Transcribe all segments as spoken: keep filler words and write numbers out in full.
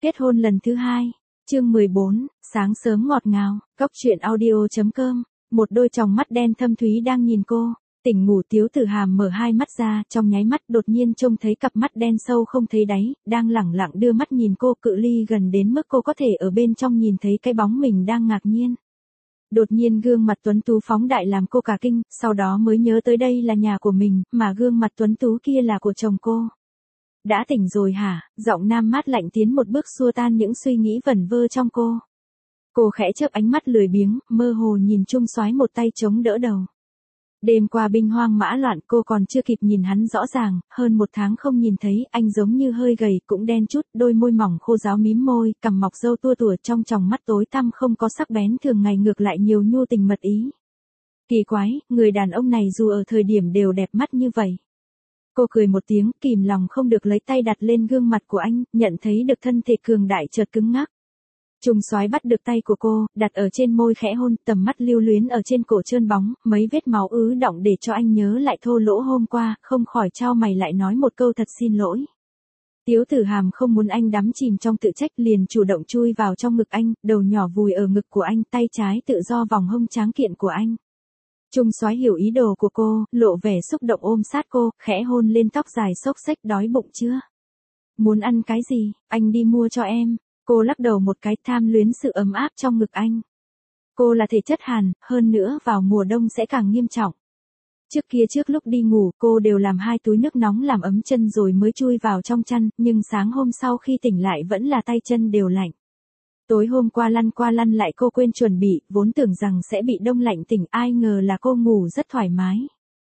Kết hôn lần thứ hai. Chương mười bốn, sáng sớm ngọt ngào, Cóc truyện audio chấm com. Một đôi tròng mắt đen thâm thúy đang nhìn cô. Tỉnh ngủ Tiếu Tử Hàm mở hai mắt ra, trong nháy mắt đột nhiên trông thấy cặp mắt đen sâu không thấy đáy, đang lẳng lặng đưa mắt nhìn cô, cự ly gần đến mức cô có thể ở bên trong nhìn thấy cái bóng mình đang ngạc nhiên. Đột nhiên gương mặt tuấn tú phóng đại làm cô cả kinh, sau đó mới nhớ tới đây là nhà của mình, mà gương mặt tuấn tú kia là của chồng cô. Đã tỉnh rồi hả? Giọng nam mát lạnh tiến một bước xua tan những suy nghĩ vẩn vơ trong cô. Cô khẽ chớp ánh mắt lười biếng, mơ hồ nhìn Trung Soái một tay chống đỡ đầu. Đêm qua binh hoang mã loạn, cô còn chưa kịp nhìn hắn rõ ràng, hơn một tháng không nhìn thấy, anh giống như hơi gầy, cũng đen chút, đôi môi mỏng khô ráo mím môi, cằm mọc râu tua tủa, trong tròng mắt tối tăm không có sắc bén thường ngày, ngược lại nhiều nhu tình mật ý. Kỳ quái, người đàn ông này dù ở thời điểm đều đẹp mắt như vậy. Cô cười một tiếng, kìm lòng không được lấy tay đặt lên gương mặt của anh, nhận thấy được thân thể cường đại chợt cứng ngắc. Trung Soái bắt được tay của cô, đặt ở trên môi khẽ hôn, tầm mắt lưu luyến ở trên cổ trơn bóng, mấy vết máu ứ đọng để cho anh nhớ lại thô lỗ hôm qua, không khỏi chau mày lại nói một câu thật xin lỗi. Tiếu Tử Hàm không muốn anh đắm chìm trong tự trách, liền chủ động chui vào trong ngực anh, đầu nhỏ vùi ở ngực của anh, tay trái tự do vòng hông tráng kiện của anh. Trung Soái hiểu ý đồ của cô, lộ vẻ xúc động ôm sát cô, khẽ hôn lên tóc dài xốc xếch. Đói bụng chưa? Muốn ăn cái gì, anh đi mua cho em. Cô lắc đầu một cái, tham luyến sự ấm áp trong ngực anh. Cô là thể chất hàn, hơn nữa vào mùa đông sẽ càng nghiêm trọng. Trước kia trước lúc đi ngủ cô đều làm hai túi nước nóng làm ấm chân rồi mới chui vào trong chăn, nhưng sáng hôm sau khi tỉnh lại vẫn là tay chân đều lạnh. Tối hôm qua lăn qua lăn lại cô quên chuẩn bị, vốn tưởng rằng sẽ bị đông lạnh tỉnh, ai ngờ là cô ngủ rất thoải mái.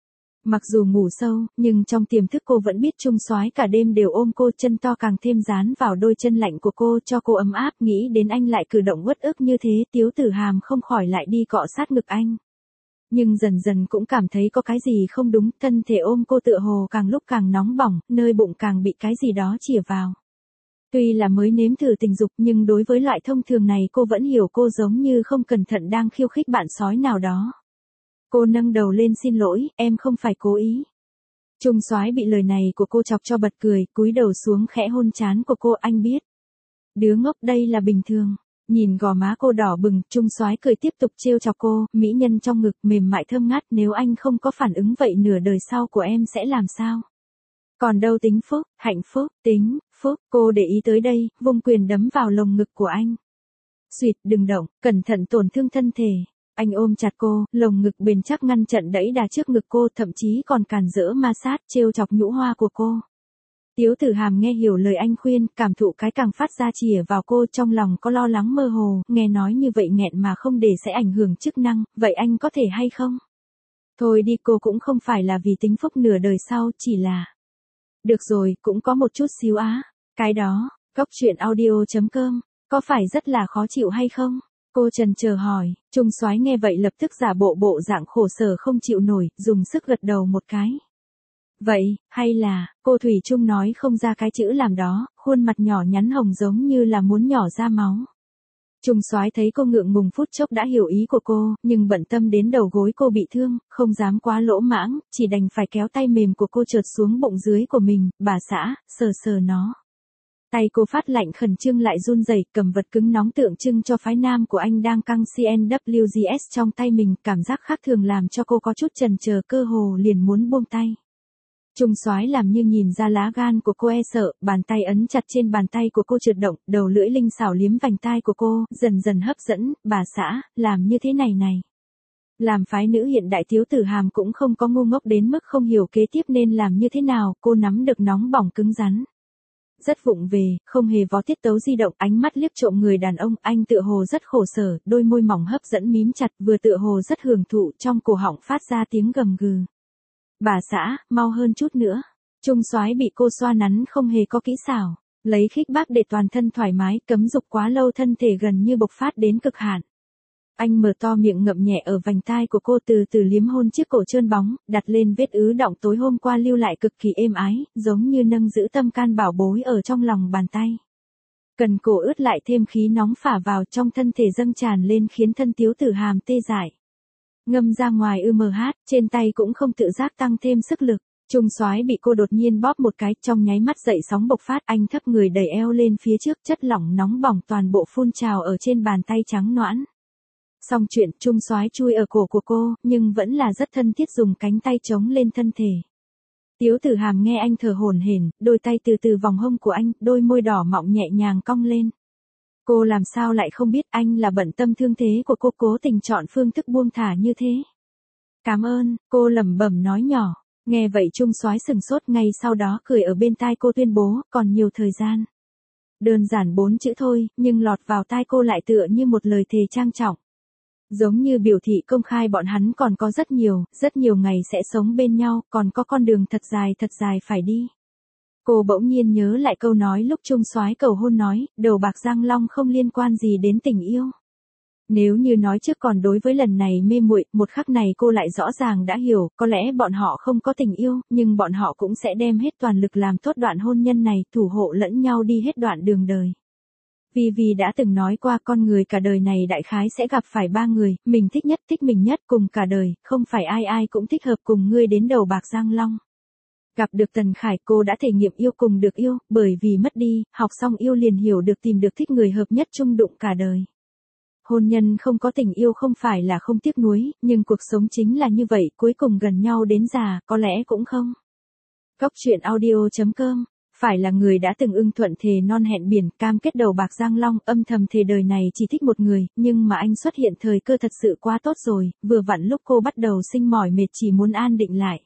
Mặc dù ngủ sâu, nhưng trong tiềm thức cô vẫn biết Trung Soái cả đêm đều ôm cô, chân to càng thêm dán vào đôi chân lạnh của cô cho cô ấm áp, nghĩ đến anh lại cử động uất ức như thế, Tiếu Tử Hàm không khỏi lại đi cọ sát ngực anh. Nhưng dần dần cũng cảm thấy có cái gì không đúng, thân thể ôm cô tựa hồ càng lúc càng nóng bỏng, nơi bụng càng bị cái gì đó chìa vào. Tuy là mới nếm thử tình dục nhưng đối với loại thông thường này cô vẫn hiểu cô giống như không cẩn thận đang khiêu khích bạn sói nào đó. Cô nâng đầu lên, xin lỗi, em không phải cố ý. Trung Soái bị lời này của cô chọc cho bật cười, cúi đầu xuống khẽ hôn trán của cô, anh biết. Đứa ngốc, đây là bình thường. Nhìn gò má cô đỏ bừng, Trung Soái cười tiếp tục trêu chọc cô, mỹ nhân trong ngực mềm mại thơm ngát, nếu anh không có phản ứng vậy nửa đời sau của em sẽ làm sao? Còn đâu tính phúc, hạnh phúc, tính, phúc, cô để ý tới đây, vung quyền đấm vào lồng ngực của anh. Xuyệt, đừng động, cẩn thận tổn thương thân thể. Anh ôm chặt cô, lồng ngực bền chắc ngăn trận đẩy đà trước ngực cô, thậm chí còn cản rỡ ma sát, trêu chọc nhũ hoa của cô. Tiếu Tử Hàm nghe hiểu lời anh khuyên, cảm thụ cái càng phát ra chìa vào cô, trong lòng có lo lắng mơ hồ, nghe nói như vậy nghẹn mà không để sẽ ảnh hưởng chức năng, vậy anh có thể hay không? Thôi đi, cô cũng không phải là vì tính phúc nửa đời sau, chỉ là... Được rồi, cũng có một chút xíu á. Cái đó, Cóc truyện audio chấm com, có phải rất là khó chịu hay không? Cô trần chờ hỏi. Trung Soái nghe vậy lập tức giả bộ bộ dạng khổ sở không chịu nổi, dùng sức gật đầu một cái. Vậy, hay là, cô Thủy Trung nói không ra cái chữ làm đó, khuôn mặt nhỏ nhắn hồng giống như là muốn nhỏ ra máu. Trung Soái thấy cô ngượng ngùng phút chốc đã hiểu ý của cô, nhưng bận tâm đến đầu gối cô bị thương, không dám quá lỗ mãng, chỉ đành phải kéo tay mềm của cô trượt xuống bụng dưới của mình, bà xã, sờ sờ nó. Tay cô phát lạnh khẩn trương lại run rẩy, cầm vật cứng nóng tượng trưng cho phái nam của anh đang căng xê en vê giê ét trong tay mình, cảm giác khác thường làm cho cô có chút chần chờ, cơ hồ liền muốn buông tay. Trung Soái làm như nhìn ra lá gan của cô, e sợ, bàn tay ấn chặt trên bàn tay của cô trượt động, đầu lưỡi linh xảo liếm vành tai của cô, dần dần hấp dẫn, bà xã, làm như thế này này. Làm phái nữ hiện đại Tiếu Tử Hàm cũng không có ngu ngốc đến mức không hiểu kế tiếp nên làm như thế nào, cô nắm được nóng bỏng cứng rắn. Rất vụng về, không hề vó tiết tấu di động, ánh mắt liếc trộm người đàn ông, anh tựa hồ rất khổ sở, đôi môi mỏng hấp dẫn mím chặt, vừa tựa hồ rất hưởng thụ, trong cổ họng phát ra tiếng gầm gừ. Bà xã, mau hơn chút nữa. Trung Soái bị cô xoa nắn không hề có kỹ xảo, lấy khích bác để toàn thân thoải mái, cấm dục quá lâu thân thể gần như bộc phát đến cực hạn. Anh mở to miệng ngậm nhẹ ở vành tai của cô, từ từ liếm hôn chiếc cổ trơn bóng, đặt lên vết ứ đọng tối hôm qua lưu lại cực kỳ êm ái, giống như nâng giữ tâm can bảo bối ở trong lòng bàn tay. Cần cổ ướt lại thêm khí nóng phả vào trong thân thể dâng tràn lên khiến thân Tiếu Tử Hàm tê dại. Ngâm ra ngoài ư mờ hát, trên tay cũng không tự giác tăng thêm sức lực. Trung soái bị cô đột nhiên bóp một cái, trong nháy mắt dậy sóng bộc phát, anh thấp người đẩy eo lên phía trước, chất lỏng nóng bỏng toàn bộ phun trào ở trên bàn tay trắng nõn. Xong chuyện, Trung soái chui ở cổ của cô, nhưng vẫn là rất thân thiết dùng cánh tay chống lên thân thể. Tiếu Tử Hàm nghe anh thở hổn hển, đôi tay từ từ vòng hông của anh, đôi môi đỏ mọng nhẹ nhàng cong lên. Cô làm sao lại không biết anh là bận tâm thương thế của cô, cố tình chọn phương thức buông thả như thế. Cảm ơn, cô lẩm bẩm nói nhỏ. Nghe vậy Trung soái sừng sốt, ngay sau đó cười ở bên tai cô tuyên bố, còn nhiều thời gian. Đơn giản bốn chữ thôi, nhưng lọt vào tai cô lại tựa như một lời thề trang trọng. Giống như biểu thị công khai bọn hắn còn có rất nhiều, rất nhiều ngày sẽ sống bên nhau, còn có con đường thật dài thật dài phải đi. Cô bỗng nhiên nhớ lại câu nói lúc Trung soái cầu hôn nói, đầu bạc răng long không liên quan gì đến tình yêu. Nếu như nói trước còn đối với lần này mê muội, một khắc này cô lại rõ ràng đã hiểu, có lẽ bọn họ không có tình yêu, nhưng bọn họ cũng sẽ đem hết toàn lực làm tốt đoạn hôn nhân này, thủ hộ lẫn nhau đi hết đoạn đường đời. Vì vì đã từng nói qua con người cả đời này đại khái sẽ gặp phải ba người, mình thích nhất, thích mình nhất cùng cả đời, không phải ai ai cũng thích hợp cùng ngươi đến đầu bạc răng long. Gặp được Tần Khải, cô đã thể nghiệm yêu cùng được yêu, bởi vì mất đi, học xong yêu liền hiểu được tìm được thích người hợp nhất chung đụng cả đời. Hôn nhân không có tình yêu không phải là không tiếc nuối, nhưng cuộc sống chính là như vậy, cuối cùng gần nhau đến già, có lẽ cũng không. Góc truyện audio chấm com, phải là người đã từng ưng thuận thề non hẹn biển, cam kết đầu bạc răng long, âm thầm thề đời này chỉ thích một người, nhưng mà anh xuất hiện thời cơ thật sự quá tốt rồi, vừa vặn lúc cô bắt đầu sinh mỏi mệt chỉ muốn an định lại.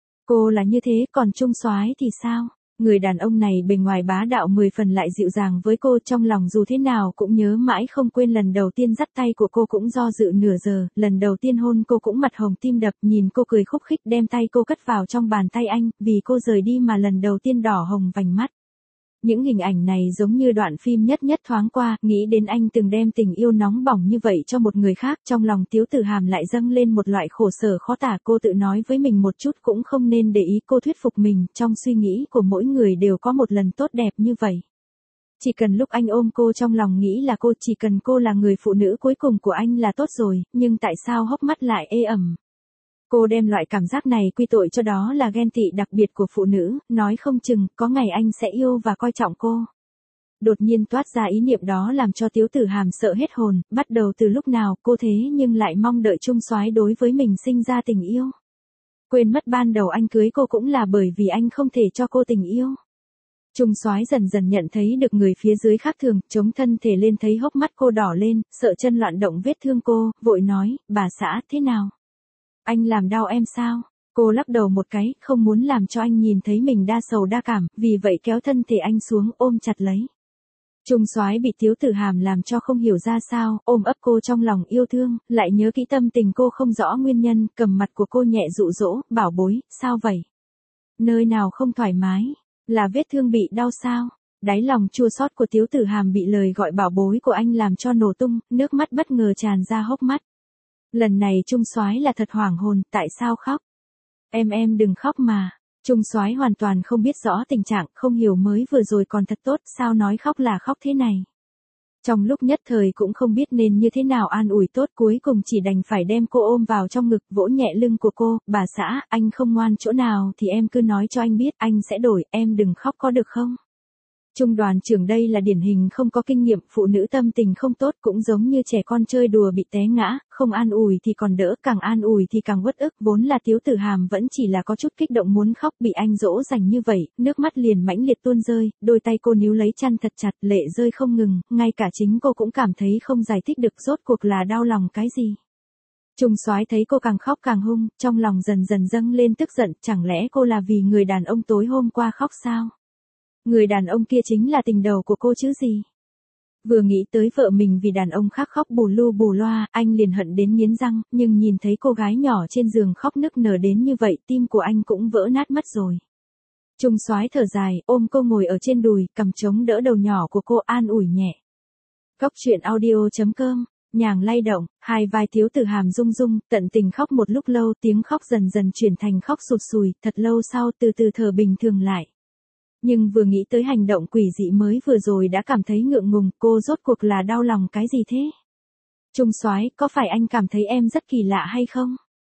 Cô là như thế, còn Trung soái thì sao? Người đàn ông này bề ngoài bá đạo mười phần lại dịu dàng với cô, trong lòng dù thế nào cũng nhớ mãi không quên lần đầu tiên dắt tay của cô cũng do dự nửa giờ, lần đầu tiên hôn cô cũng mặt hồng tim đập, nhìn cô cười khúc khích đem tay cô cất vào trong bàn tay anh, vì cô rời đi mà lần đầu tiên đỏ hồng vành mắt. Những hình ảnh này giống như đoạn phim nhất nhất thoáng qua, nghĩ đến anh từng đem tình yêu nóng bỏng như vậy cho một người khác, trong lòng Tiếu Tử Hàm lại dâng lên một loại khổ sở khó tả, cô tự nói với mình một chút cũng không nên để ý, cô thuyết phục mình, trong suy nghĩ của mỗi người đều có một lần tốt đẹp như vậy. Chỉ cần lúc anh ôm cô trong lòng nghĩ là cô, chỉ cần cô là người phụ nữ cuối cùng của anh là tốt rồi, nhưng tại sao hốc mắt lại ê ẩm? Cô đem loại cảm giác này quy tội cho đó là ghen tị đặc biệt của phụ nữ, nói không chừng, có ngày anh sẽ yêu và coi trọng cô. Đột nhiên toát ra ý niệm đó làm cho Tiếu Tử Hàm sợ hết hồn, bắt đầu từ lúc nào cô thế nhưng lại mong đợi Trung soái đối với mình sinh ra tình yêu. Quên mất ban đầu anh cưới cô cũng là bởi vì anh không thể cho cô tình yêu. Trung soái dần dần nhận thấy được người phía dưới khác thường, chống thân thể lên thấy hốc mắt cô đỏ lên, sợ chân loạn động vết thương cô, vội nói, bà xã, thế nào? Anh làm đau em sao? Cô lắc đầu một cái, không muốn làm cho anh nhìn thấy mình đa sầu đa cảm, vì vậy kéo thân thể anh xuống, ôm chặt lấy. Trung soái bị Tiếu Tử Hàm làm cho không hiểu ra sao, ôm ấp cô trong lòng yêu thương, lại nhớ kỹ tâm tình cô không rõ nguyên nhân, cầm mặt của cô nhẹ dụ dỗ, bảo bối, sao vậy? Nơi nào không thoải mái? Là vết thương bị đau sao? Đáy lòng chua xót của Tiếu Tử Hàm bị lời gọi bảo bối của anh làm cho nổ tung, nước mắt bất ngờ tràn ra hốc mắt. Lần này Trung soái là thật hoảng hồn, tại sao khóc? Em em đừng khóc mà. Trung soái hoàn toàn không biết rõ tình trạng, không hiểu mới vừa rồi còn thật tốt, sao nói khóc là khóc thế này. Trong lúc nhất thời cũng không biết nên như thế nào an ủi tốt, cuối cùng chỉ đành phải đem cô ôm vào trong ngực, vỗ nhẹ lưng của cô, bà xã, anh không ngoan chỗ nào thì em cứ nói cho anh biết, anh sẽ đổi, em đừng khóc có được không? Trung đoàn trưởng đây là điển hình không có kinh nghiệm, phụ nữ tâm tình không tốt cũng giống như trẻ con chơi đùa bị té ngã, không an ủi thì còn đỡ, càng an ủi thì càng uất ức, vốn là Tiếu Tử Hàm vẫn chỉ là có chút kích động muốn khóc, bị anh dỗ dành như vậy, nước mắt liền mãnh liệt tuôn rơi, đôi tay cô níu lấy chăn thật chặt, lệ rơi không ngừng, ngay cả chính cô cũng cảm thấy không giải thích được rốt cuộc là đau lòng cái gì. Trung soái thấy cô càng khóc càng hung, trong lòng dần dần dâng lên tức giận, chẳng lẽ cô là vì người đàn ông tối hôm qua khóc sao? Người đàn ông kia chính là tình đầu của cô chứ gì? Vừa nghĩ tới vợ mình vì đàn ông khác khóc bù lu bù loa, anh liền hận đến nghiến răng, nhưng nhìn thấy cô gái nhỏ trên giường khóc nức nở đến như vậy, tim của anh cũng vỡ nát mất rồi. Trung soái thở dài, ôm cô ngồi ở trên đùi, cầm chống đỡ đầu nhỏ của cô, an ủi nhẹ. Góc truyện audio chấm com, nhàng lay động, hai vai Tiếu Tử Hàm rung rung, tận tình khóc một lúc lâu, tiếng khóc dần dần chuyển thành khóc sụt sùi, thật lâu sau từ từ thở bình thường lại. Nhưng vừa nghĩ tới hành động quỷ dị mới vừa rồi đã cảm thấy ngượng ngùng, cô rốt cuộc là đau lòng cái gì thế? Trung soái, có phải anh cảm thấy em rất kỳ lạ hay không?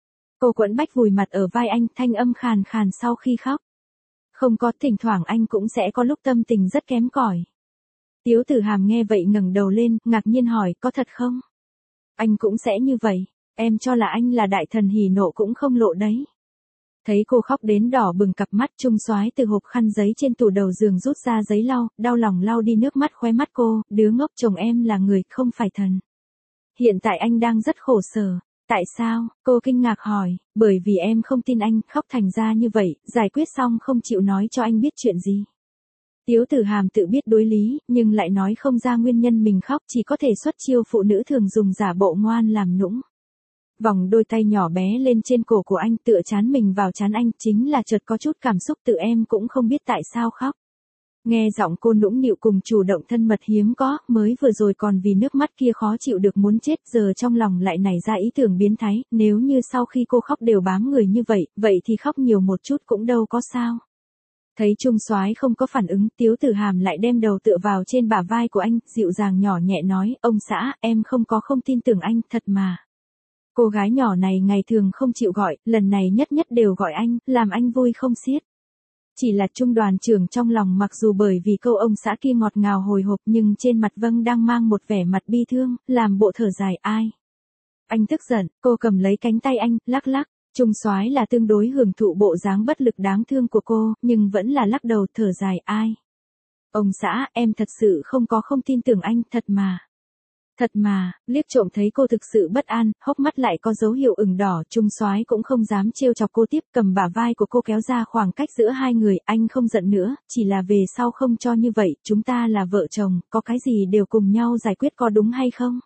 Cô Quẫn Bách vùi mặt ở vai anh, thanh âm khàn khàn sau khi khóc. Không có, thỉnh thoảng anh cũng sẽ có lúc tâm tình rất kém cỏi. Tiếu Tử Hàm nghe vậy ngẩng đầu lên, ngạc nhiên hỏi, có thật không? Anh cũng sẽ như vậy, em cho là anh là đại thần hỉ nộ cũng không lộ đấy. Thấy cô khóc đến đỏ bừng cặp mắt, Trung Soái từ hộp khăn giấy trên tủ đầu giường rút ra giấy lau, đau lòng lau đi nước mắt khóe mắt cô, đứa ngốc, chồng em là người, không phải thần. Hiện tại anh đang rất khổ sở. Tại sao? Cô kinh ngạc hỏi, bởi vì em không tin anh, khóc thành ra như vậy, giải quyết xong không chịu nói cho anh biết chuyện gì. Tiếu Tử Hàm tự biết đối lý, nhưng lại nói không ra nguyên nhân mình khóc, chỉ có thể xuất chiêu phụ nữ thường dùng giả bộ ngoan làm nũng. Vòng đôi tay nhỏ bé lên trên cổ của anh, tựa chán mình vào chán anh, chính là chợt có chút cảm xúc tự em cũng không biết tại sao khóc. Nghe giọng cô nũng nịu cùng chủ động thân mật hiếm có, mới vừa rồi còn vì nước mắt kia khó chịu được muốn chết, giờ trong lòng lại nảy ra ý tưởng biến thái, nếu như sau khi cô khóc đều bám người như vậy, vậy thì khóc nhiều một chút cũng đâu có sao. Thấy Trung Soái không có phản ứng, Tiếu Tử Hàm lại đem đầu tựa vào trên bả vai của anh, dịu dàng nhỏ nhẹ nói, ông xã, em không có không tin tưởng anh, thật mà. Cô gái nhỏ này ngày thường không chịu gọi, lần này nhất nhất đều gọi anh, làm anh vui không xiết. Chỉ là Trung đoàn trưởng trong lòng mặc dù bởi vì câu ông xã kia ngọt ngào hồi hộp nhưng trên mặt vâng đang mang một vẻ mặt bi thương, làm bộ thở dài ai. Anh tức giận, cô cầm lấy cánh tay anh, lắc lắc. Trung Soái là tương đối hưởng thụ bộ dáng bất lực đáng thương của cô, nhưng vẫn là lắc đầu thở dài ai. Ông xã, em thật sự không có không tin tưởng anh, thật mà. Thật mà, liếc trộm thấy cô thực sự bất an, hốc mắt lại có dấu hiệu ửng đỏ, Trung Soái cũng không dám trêu chọc cô tiếp, cầm bả vai của cô kéo ra khoảng cách giữa hai người, anh không giận nữa, chỉ là về sau không cho như vậy, chúng ta là vợ chồng, có cái gì đều cùng nhau giải quyết có đúng hay không?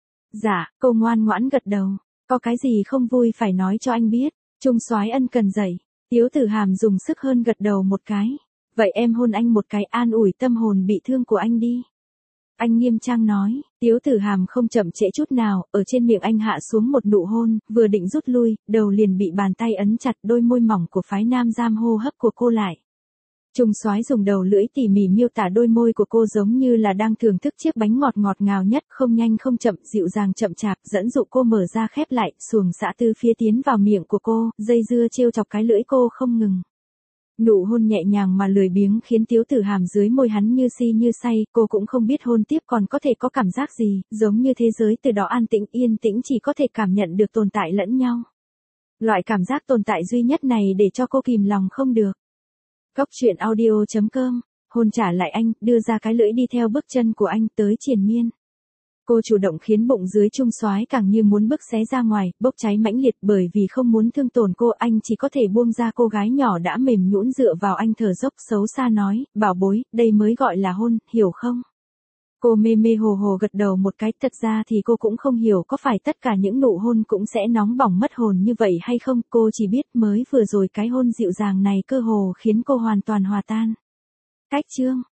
Dạ, cô ngoan ngoãn gật đầu, có cái gì không vui phải nói cho anh biết, Trung Soái ân cần dậy, Tiếu Tử Hàm dùng sức hơn gật đầu một cái, vậy em hôn anh một cái an ủi tâm hồn bị thương của anh đi. Anh nghiêm trang nói, Tiếu Tử Hàm không chậm trễ chút nào, ở trên miệng anh hạ xuống một nụ hôn, vừa định rút lui, đầu liền bị bàn tay ấn chặt, đôi môi mỏng của phái nam giam hô hấp của cô lại. Trung Soái dùng đầu lưỡi tỉ mỉ miêu tả đôi môi của cô giống như là đang thưởng thức chiếc bánh ngọt ngọt ngào nhất, không nhanh không chậm, dịu dàng chậm chạp, dẫn dụ cô mở ra khép lại, xuồng xã tư phía tiến vào miệng của cô, dây dưa trêu chọc cái lưỡi cô không ngừng. Nụ hôn nhẹ nhàng mà lười biếng khiến Tiếu Tử Hàm dưới môi hắn như si như say, cô cũng không biết hôn tiếp còn có thể có cảm giác gì, giống như thế giới từ đó an tĩnh yên tĩnh chỉ có thể cảm nhận được tồn tại lẫn nhau. Loại cảm giác tồn tại duy nhất này để cho cô kìm lòng không được. Cốc truyện audio chấm com, hôn trả lại anh, đưa ra cái lưỡi đi theo bước chân của anh tới triền miên. Cô chủ động khiến bụng dưới Trung Soái càng như muốn bứt xé ra ngoài, bốc cháy mãnh liệt bởi vì không muốn thương tổn cô, anh chỉ có thể buông ra cô gái nhỏ đã mềm nhũn dựa vào anh thở dốc xấu xa nói, bảo bối, đây mới gọi là hôn, hiểu không? Cô mê mê hồ hồ gật đầu một cái, thật ra thì cô cũng không hiểu có phải tất cả những nụ hôn cũng sẽ nóng bỏng mất hồn như vậy hay không, cô chỉ biết mới vừa rồi cái hôn dịu dàng này cơ hồ khiến cô hoàn toàn hòa tan. Cách chương